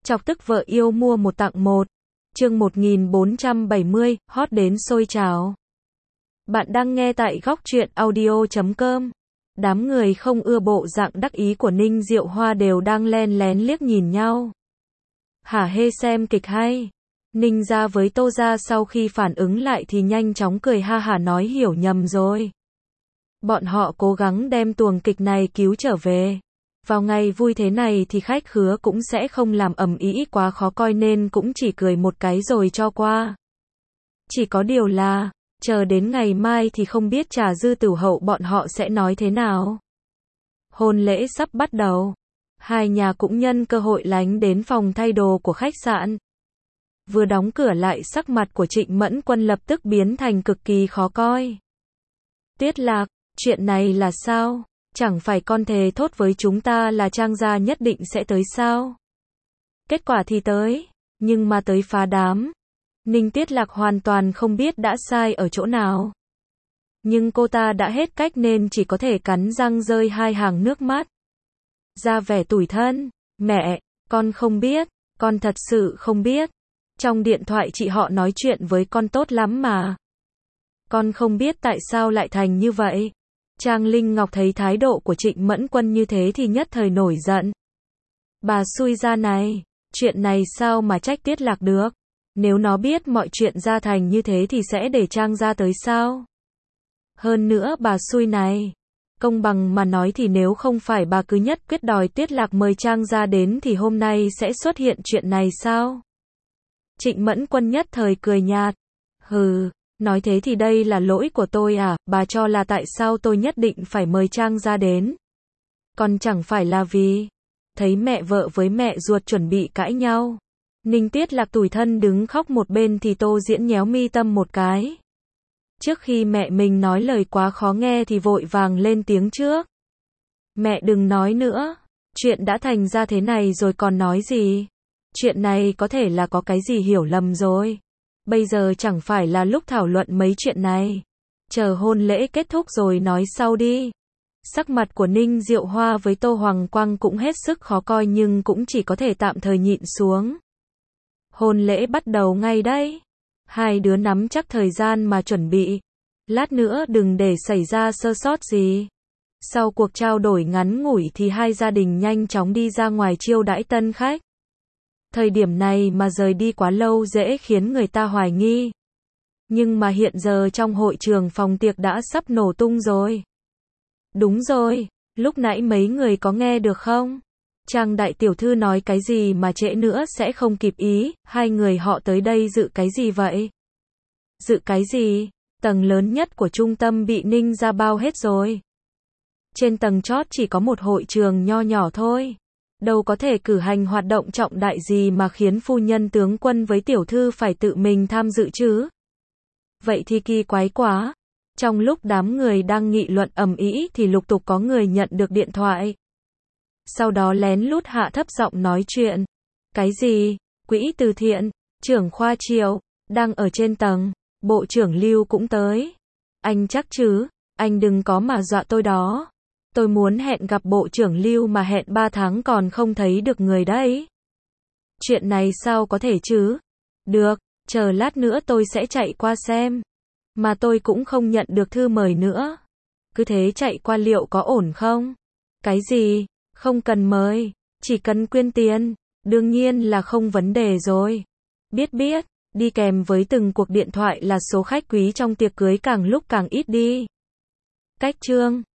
Chọc tức vợ yêu mua một tặng một. Chương 1470, hot đến sôi trào. Bạn đang nghe tại góc truyện audio.com. Đám người không ưa bộ dạng đắc ý của Ninh Diệu Hoa đều đang len lén liếc nhìn nhau. Hả hê xem kịch hay. Ninh gia với Tô gia sau khi phản ứng lại thì nhanh chóng cười ha hả nói hiểu nhầm rồi. Bọn họ cố gắng đem tuồng kịch này cứu trở về. Vào ngày vui thế này thì khách khứa cũng sẽ không làm ầm ĩ quá khó coi nên cũng chỉ cười một cái rồi cho qua. Chỉ có điều là, chờ đến ngày mai thì không biết Trà Dư Tử Hậu bọn họ sẽ nói thế nào. Hôn lễ sắp bắt đầu. Hai nhà cũng nhân cơ hội lánh đến phòng thay đồ của khách sạn. Vừa đóng cửa lại sắc mặt của Trịnh Mẫn Quân lập tức biến thành cực kỳ khó coi. Tiết Lạc, chuyện này là sao? Chẳng phải con thề thốt với chúng ta là Trang gia nhất định sẽ tới sao? Kết quả thì tới, nhưng mà tới phá đám. Ninh Tiết Lạc hoàn toàn không biết đã sai ở chỗ nào. Nhưng cô ta đã hết cách nên chỉ có thể cắn răng rơi hai hàng nước mắt. Ra vẻ tủi thân, mẹ, con không biết, con thật sự không biết. Trong điện thoại chị họ nói chuyện với con tốt lắm mà. Con không biết tại sao lại thành như vậy. Trang Linh Ngọc thấy thái độ của Trịnh Mẫn Quân như thế thì nhất thời nổi giận. Bà xui ra này, chuyện này sao mà trách Tiết Lạc được? Nếu nó biết mọi chuyện ra thành như thế thì sẽ để Trang gia tới sao? Hơn nữa bà xui này, công bằng mà nói thì nếu không phải bà cứ nhất quyết đòi Tiết Lạc mời Trang gia đến thì hôm nay sẽ xuất hiện chuyện này sao? Trịnh Mẫn Quân nhất thời cười nhạt. Hừ. Nói thế thì đây là lỗi của tôi à, bà cho là tại sao tôi nhất định phải mời Trang gia đến. Còn chẳng phải là vì thấy mẹ vợ với mẹ ruột chuẩn bị cãi nhau. Ninh Tiết Lạc tủi thân đứng khóc một bên thì Tô Diễn nhéo mi tâm một cái. Trước khi mẹ mình nói lời quá khó nghe thì vội vàng lên tiếng trước. Mẹ đừng nói nữa, chuyện đã thành ra thế này rồi còn nói gì. Chuyện này có thể là có cái gì hiểu lầm rồi. Bây giờ chẳng phải là lúc thảo luận mấy chuyện này. Chờ hôn lễ kết thúc rồi nói sau đi. Sắc mặt của Ninh Diệu Hoa với Tô Hoàng Quang cũng hết sức khó coi nhưng cũng chỉ có thể tạm thời nhịn xuống. Hôn lễ bắt đầu ngay đấy. Hai đứa nắm chắc thời gian mà chuẩn bị. Lát nữa đừng để xảy ra sơ sót gì. Sau cuộc trao đổi ngắn ngủi thì hai gia đình nhanh chóng đi ra ngoài chiêu đãi tân khách. Thời điểm này mà rời đi quá lâu dễ khiến người ta hoài nghi. Nhưng mà hiện giờ trong hội trường phòng tiệc đã sắp nổ tung rồi. Đúng rồi, lúc nãy mấy người có nghe được không? Trang đại tiểu thư nói cái gì mà trễ nữa sẽ không kịp ý, hai người họ tới đây dự cái gì vậy? Dự cái gì? Tầng lớn nhất của trung tâm bị Ninh gia bao hết rồi. Trên tầng chót chỉ có một hội trường nho nhỏ thôi. Đâu có thể cử hành hoạt động trọng đại gì mà khiến phu nhân tướng quân với tiểu thư phải tự mình tham dự chứ. Vậy thì kỳ quái quá. Trong lúc đám người đang nghị luận ầm ĩ thì lục tục có người nhận được điện thoại. Sau đó lén lút hạ thấp giọng nói chuyện. Cái gì? Quỹ từ thiện, trưởng khoa Triệu, đang ở trên tầng, bộ trưởng Lưu cũng tới. Anh chắc chứ, anh đừng có mà dọa tôi đó. Tôi muốn hẹn gặp bộ trưởng Lưu mà hẹn 3 tháng còn không thấy được người đấy. Chuyện này sao có thể chứ? Được, chờ lát nữa tôi sẽ chạy qua xem. Mà tôi cũng không nhận được thư mời nữa. Cứ thế chạy qua liệu có ổn không? Cái gì? Không cần mời, chỉ cần quyên tiền. Đương nhiên là không vấn đề rồi. Biết, đi kèm với từng cuộc điện thoại là số khách quý trong tiệc cưới càng lúc càng ít đi. Cách chương